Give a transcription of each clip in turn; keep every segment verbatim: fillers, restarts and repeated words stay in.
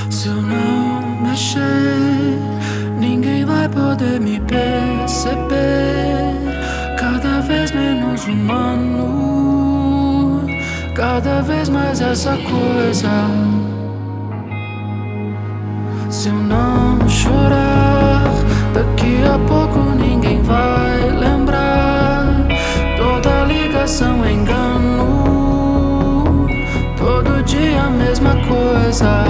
Se eu não mexer, ninguém vai poder me perceber. Cada vez menos humano, cada vez mais essa coisa. Se eu não chorar, daqui a pouco ninguém vai lembrar. Toda ligação é engano, todo dia a mesma coisa.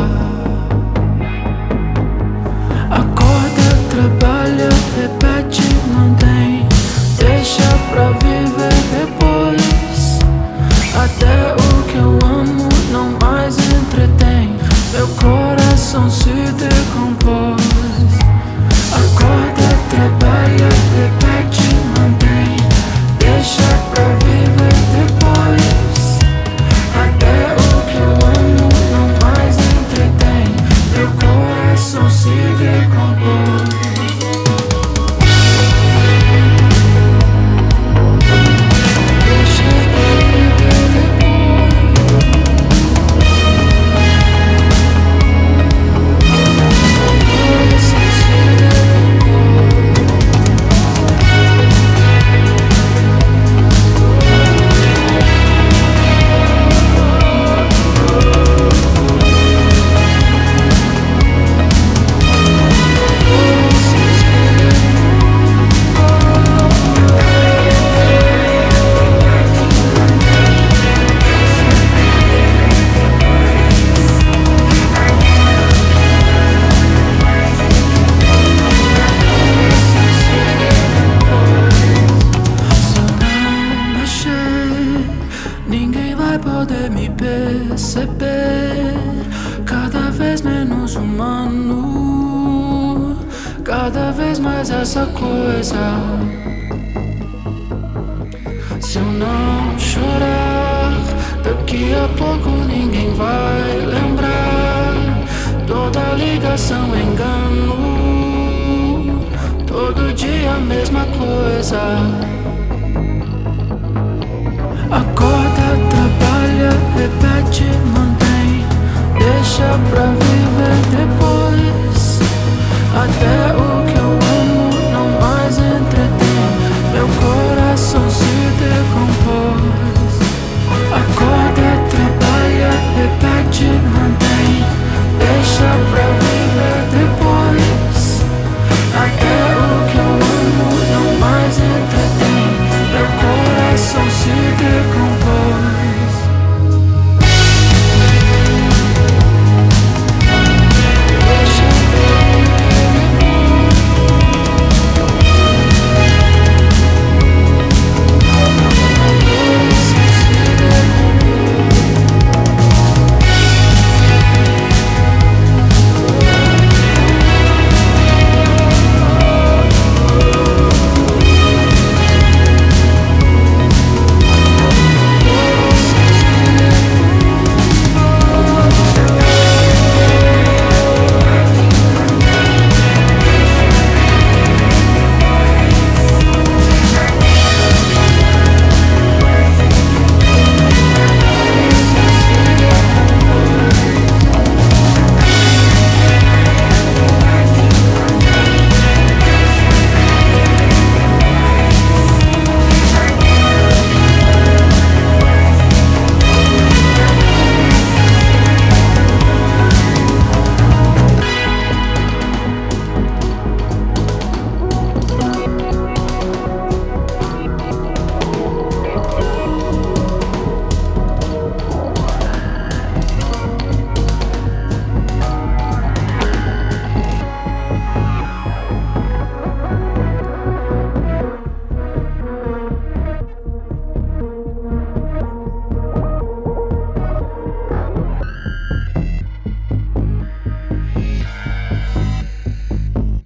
Acorda, trabalha, repete, mantém. Deixa pra viver depois. Até o que eu amo não mais entretém. Meu coração se decompôs. Acorda, trabalha, repete, mantém. Deixa pra viver depois. Até o que eu amo não mais entretém. Meu coração se decompôs. Ninguém vai poder me perceber. Cada vez menos humano, cada vez mais essa coisa. Se eu não chorar, daqui a pouco ninguém vai lembrar. Toda ligação é engano, todo dia a mesma coisa.